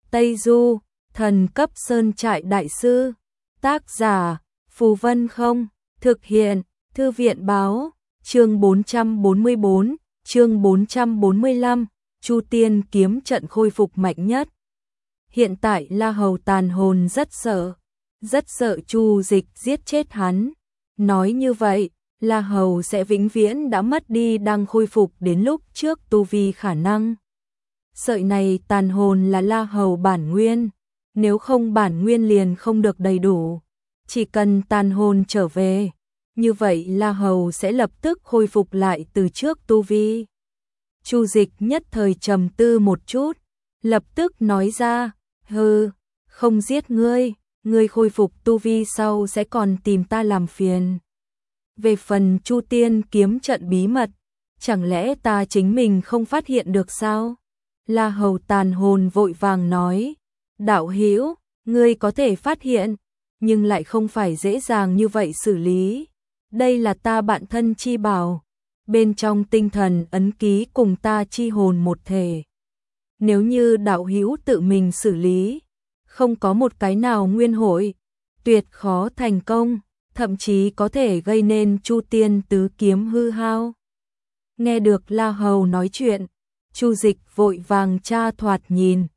Tây Du, thần cấp sơn trại đại sư. Tác giả, Phù Vân Không. Thực hiện, Thư viện báo. Chương 444, chương 445, Chu Tiên kiếm trận khôi phục mạnh nhất. Hiện tại La Hầu tàn hồn rất sợ Chu Dịch giết chết hắn. Nói như vậy, La Hầu sẽ vĩnh viễn đã mất đi đang khôi phục đến lúc trước tu vi khả năng. Sợi này tàn hồn là La Hầu bản nguyên, nếu không bản nguyên liền không được đầy đủ. Chỉ cần tàn hồn trở về, như vậy La Hầu sẽ lập tức khôi phục lại từ trước tu vi. Chu Dịch nhất thời trầm tư một chút, lập tức nói ra, hừ, không giết ngươi, ngươi khôi phục tu vi sau sẽ còn tìm ta làm phiền. Về phần Chu Tiên kiếm trận bí mật, chẳng lẽ ta chính mình không phát hiện được sao? La Hầu tàn hồn vội vàng nói, đạo hữu, ngươi có thể phát hiện, nhưng lại không phải dễ dàng như vậy xử lý. Đây là ta bạn thân chi bảo, bên trong tinh thần ấn ký cùng ta chi hồn một thể. Nếu như đạo hữu tự mình xử lý, không có một cái nào nguyên hội, tuyệt khó thành công, thậm chí có thể gây nên Chu Tiên tứ kiếm hư hao. Nghe được La Hầu nói chuyện, Chu Dịch vội vàng tra thoạt nhìn.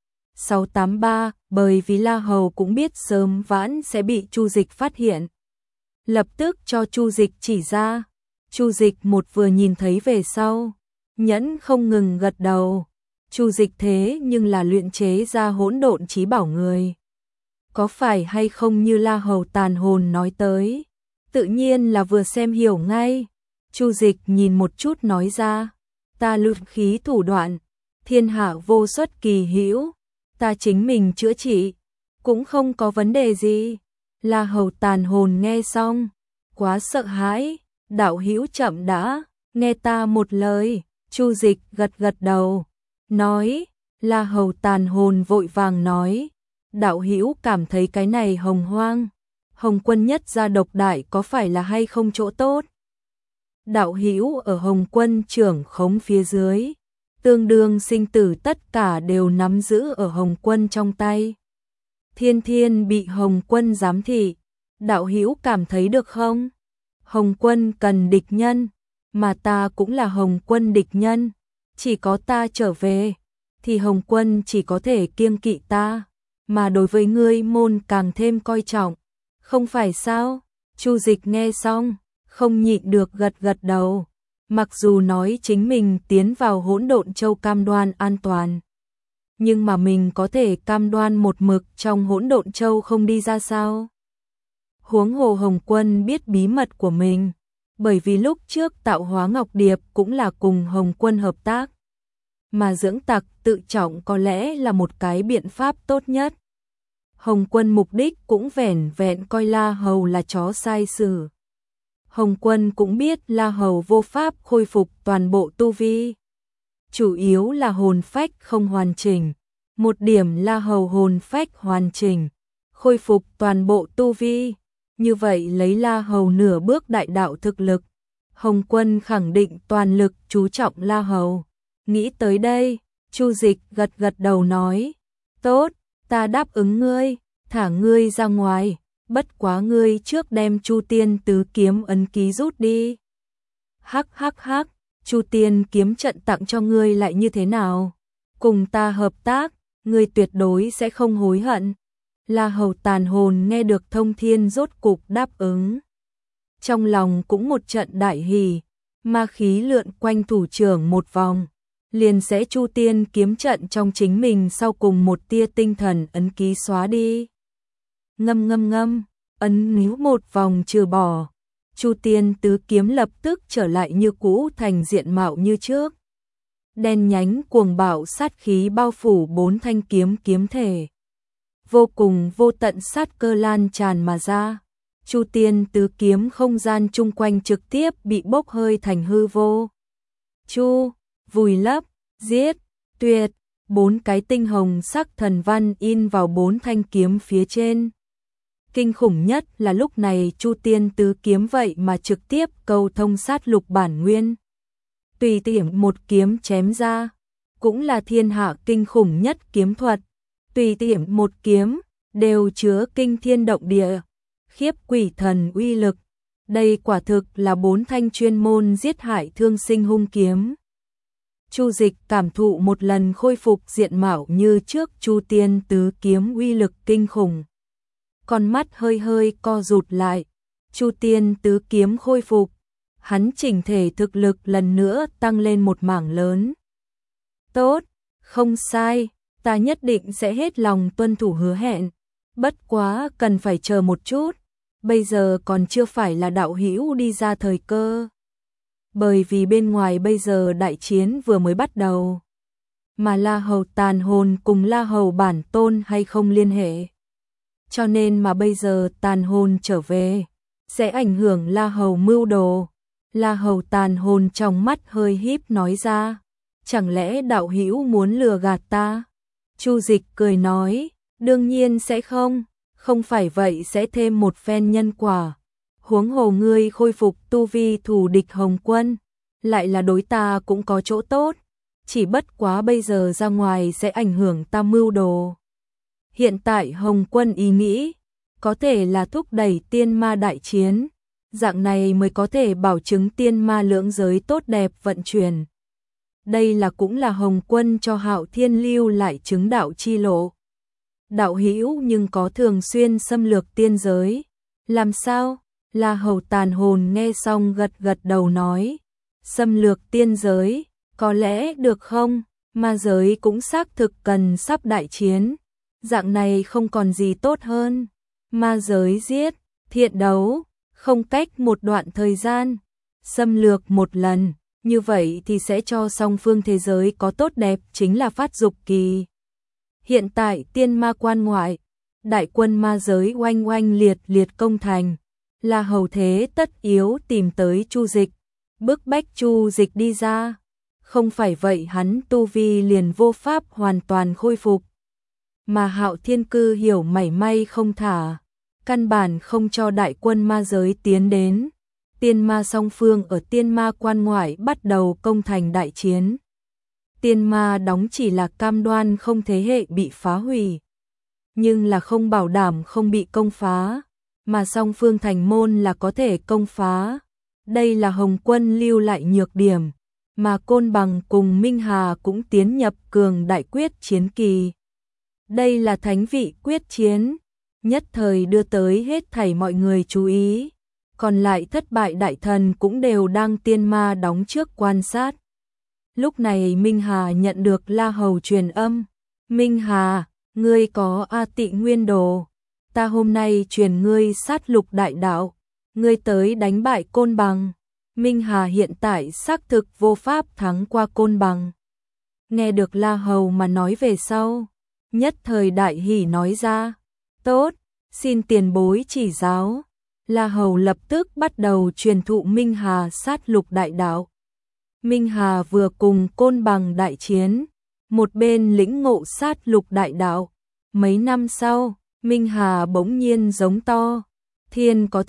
683, bởi vì La Hầu cũng biết sớm vãn sẽ bị Chu Dịch phát hiện. Lập tức cho Chu Dịch chỉ ra. Chu Dịch một vừa nhìn thấy về sau, nhẫn không ngừng gật đầu. Chu Dịch thế nhưng là luyện chế ra hỗn độn chí bảo người. Có phải hay không như La Hầu tàn hồn nói tới? Tự nhiên là vừa xem hiểu ngay. Chu Dịch nhìn một chút nói ra, ta luyện khí thủ đoạn, thiên hạ vô xuất kỳ hữu, ta chính mình chữa trị, cũng không có vấn đề gì. La Hầu tàn hồn nghe xong, quá sợ hãi, đạo hữu chậm đã, nghe ta một lời. Chu Dịch gật gật đầu, nói, La Hầu tàn hồn vội vàng nói, đạo hữu cảm thấy cái này hồng hoang, Hồng Quân nhất gia độc đại có phải là hay không chỗ tốt? Đạo hữu ở Hồng Quân trưởng khống phía dưới, tương đương sinh tử tất cả đều nắm giữ ở Hồng Quân trong tay. Thiên thiên bị Hồng Quân giám thị, đạo hữu cảm thấy được không? Hồng Quân cần địch nhân, mà ta cũng là Hồng Quân địch nhân, chỉ có ta trở về, thì Hồng Quân chỉ có thể kiêng kỵ ta, mà đối với ngươi môn càng thêm coi trọng, không phải sao? Chu Dịch nghe xong, không nhịn được gật gật đầu, mặc dù nói chính mình tiến vào hỗn độn châu cam đoan an toàn, nhưng mà mình có thể cam đoan một mực trong hỗn độn châu không đi ra sao? Huống hồ Hồng Quân biết bí mật của mình, bởi vì lúc trước tạo hóa Ngọc Điệp cũng là cùng Hồng Quân hợp tác, mà dưỡng tặc tự trọng có lẽ là một cái biện pháp tốt nhất. Hồng Quân mục đích cũng vẻn vẹn coi La Hầu là chó sai sử. Hồng Quân cũng biết La Hầu vô pháp khôi phục toàn bộ tu vi, chủ yếu là hồn phách không hoàn chỉnh. Một điểm La Hầu hồn phách hoàn chỉnh, khôi phục toàn bộ tu vi, như vậy lấy La Hầu nửa bước đại đạo thực lực, Hồng Quân khẳng định toàn lực chú trọng La Hầu. Nghĩ tới đây, Chu Dịch gật gật đầu nói, tốt, ta đáp ứng ngươi, thả ngươi ra ngoài, bất quá ngươi trước đem Chu Tiên tứ kiếm ấn ký rút đi. Hắc hắc hắc, Chu Tiên kiếm trận tặng cho ngươi lại như thế nào? Cùng ta hợp tác, ngươi tuyệt đối sẽ không hối hận. La Hầu tàn hồn nghe được thông thiên rốt cục đáp ứng. Trong lòng cũng một trận đại hỉ, ma khí lượn quanh thủ trưởng một vòng, liền sẽ Chu Tiên kiếm trận trong chính mình sau cùng một tia tinh thần ấn ký xóa đi. Ngâm ngâm ngâm, ấn níu một vòng trừ bỏ, Chu Tiên tứ kiếm lập tức trở lại như cũ thành diện mạo như trước. Đen nhánh cuồng bạo sát khí bao phủ bốn thanh kiếm kiếm thể. Vô cùng vô tận sát cơ lan tràn mà ra. Chu Tiên tứ kiếm không gian chung quanh trực tiếp bị bốc hơi thành hư vô. Chu, vùi lấp, giết, tuyệt, bốn cái tinh hồng sắc thần văn in vào bốn thanh kiếm phía trên. Kinh khủng nhất là lúc này Chu Tiên tứ kiếm vậy mà trực tiếp câu thông sát lục bản nguyên. Tùy tiện một kiếm chém ra, cũng là thiên hạ kinh khủng nhất kiếm thuật. tùy tiện một kiếm, đều chứa kinh thiên động địa, khiếp quỷ thần uy lực. Đây quả thực là 4 thanh chuyên môn giết hại thương sinh hung kiếm. Chu Dịch cảm thụ một lần khôi phục diện mạo như trước Chu Tiên tứ kiếm uy lực kinh khủng. Con mắt hơi hơi co rụt lại, Chu Tiên tứ kiếm khôi phục, hắn chỉnh thể thực lực lần nữa tăng lên một mảng lớn. Tốt, không sai, ta nhất định sẽ hết lòng tuân thủ hứa hẹn, bất quá cần phải chờ một chút, bây giờ còn chưa phải là đạo hữu đi ra thời cơ. Bởi vì bên ngoài bây giờ đại chiến vừa mới bắt đầu, mà La Hầu tàn hồn cùng La Hầu bản tôn hay không liên hệ. Cho nên mà bây giờ tàn hồn trở về, sẽ ảnh hưởng La Hầu mưu đồ. La Hầu tàn hồn trong mắt hơi híp nói ra, chẳng lẽ đạo hữu muốn lừa gạt ta? Chu Dịch cười nói, đương nhiên sẽ không, không phải vậy sẽ thêm một phen nhân quả. Huống hồ ngươi khôi phục tu vi thù địch Hồng Quân, lại là đối ta cũng có chỗ tốt, chỉ bất quá bây giờ ra ngoài sẽ ảnh hưởng ta mưu đồ. Hiện tại Hồng Quân ý nghĩ, có thể là thúc đẩy tiên ma đại chiến, dạng này mới có thể bảo chứng tiên ma lưỡng giới tốt đẹp vận chuyển. Đây là cũng là Hồng Quân cho Hạo Thiên lưu lại chứng đạo chi lộ. Đạo hữu nhưng có thường xuyên xâm lược tiên giới, làm sao? La Hầu tàn hồn nghe xong gật gật đầu nói, xâm lược tiên giới, có lẽ được không? Ma giới cũng xác thực cần sắp đại chiến, dạng này không còn gì tốt hơn. Ma giới giết, thiện đấu, không cách một đoạn thời gian, xâm lược một lần, như vậy thì sẽ cho song phương thế giới có tốt đẹp chính là phát dục kỳ. Hiện tại tiên ma quan ngoại, đại quân ma giới oanh oanh liệt liệt công thành, là hầu thế tất yếu tìm tới Chu Dịch, bức bách Chu Dịch đi ra, không phải vậy hắn tu vi liền vô pháp hoàn toàn khôi phục. Mà Hạo Thiên Cư hiểu mảy may không thả, căn bản không cho đại quân ma giới tiến đến. Tiên ma song phương ở tiên ma quan ngoại bắt đầu công thành đại chiến. Tiên ma đóng chỉ là cam đoan không thế hệ bị phá hủy, nhưng là không bảo đảm không bị công phá, mà song phương thành môn là có thể công phá. Đây là Hồng Quân lưu lại nhược điểm, mà Côn Bằng cùng Minh Hà cũng tiến nhập cường đại quyết chiến kỳ. Đây là thánh vị quyết chiến, nhất thời đưa tới hết thảy mọi người chú ý, còn lại thất bại đại thần cũng đều đang tiên ma đóng trước quan sát. Lúc này Minh Hà nhận được La Hầu truyền âm, Minh Hà, ngươi có A Tị Nguyên Đồ, ta hôm nay truyền ngươi sát lục đại đạo, ngươi tới đánh bại Côn Bằng. Minh Hà hiện tại xác thực vô pháp thắng qua Côn Bằng. Nghe được La Hầu mà nói về sau, nhất thời đại hỉ nói ra, tốt, xin tiền bối chỉ giáo. La Hầu lập tức bắt đầu truyền thụ Minh Hà sát lục đại đạo. Minh Hà vừa cùng Côn Bằng đại chiến, một bên lĩnh ngộ sát lục đại đạo. Mấy năm sau, Minh Hà bỗng nhiên giống to, thiên có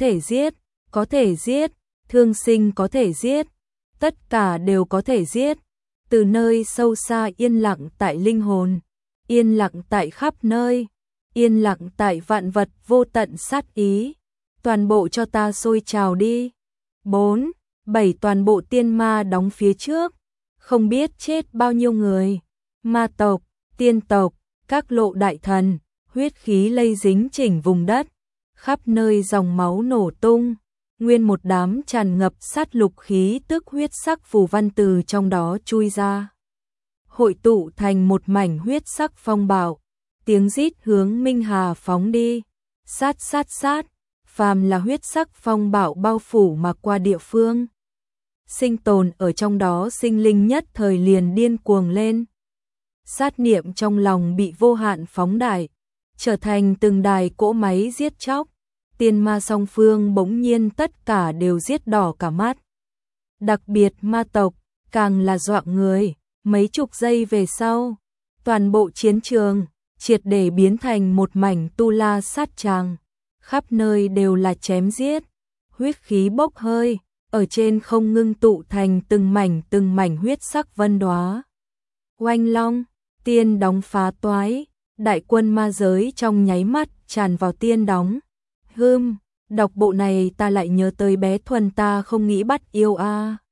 thể giết, thương sinh có thể giết, tất cả đều có thể giết. Từ nơi sâu xa yên lặng tại linh hồn, yên lặng tại khắp nơi, yên lặng tại vạn vật vô tận sát ý. Toàn bộ cho ta sôi trào đi. 4, 7 toàn bộ tiên ma đóng phía trước, không biết chết bao nhiêu người. Ma tộc, tiên tộc, các lộ đại thần, huyết khí lây dính chỉnh vùng đất, khắp nơi dòng máu nổ tung, nguyên một đám tràn ngập sát lục khí tức huyết sắc phù văn từ trong đó chui ra. Hội tụ thành một mảnh huyết sắc phong bạo, tiếng rít hướng Minh Hà phóng đi. Sát sát sát, phàm là huyết sắc phong bạo bao phủ mà qua địa phương. Sinh tồn ở trong đó sinh linh nhất thời liền điên cuồng lên. Sát niệm trong lòng bị vô hạn phóng đại, trở thành từng đài cỗ máy giết chóc. Tiên ma song phương bỗng nhiên tất cả đều giết đỏ cả mắt. Đặc biệt ma tộc, càng là dọa người, mấy chục giây về sau, toàn bộ chiến trường, triệt để biến thành một mảnh tu la sát tràng. Khắp nơi đều là chém giết, huyết khí bốc hơi, ở trên không ngưng tụ thành từng mảnh huyết sắc vân đóa. Oanh long, tiên đóng phá toái, đại quân ma giới trong nháy mắt tràn vào tiên đóng. Đọc bộ này ta lại nhớ tới bé Thuần ta không nghĩ bắt yêu a.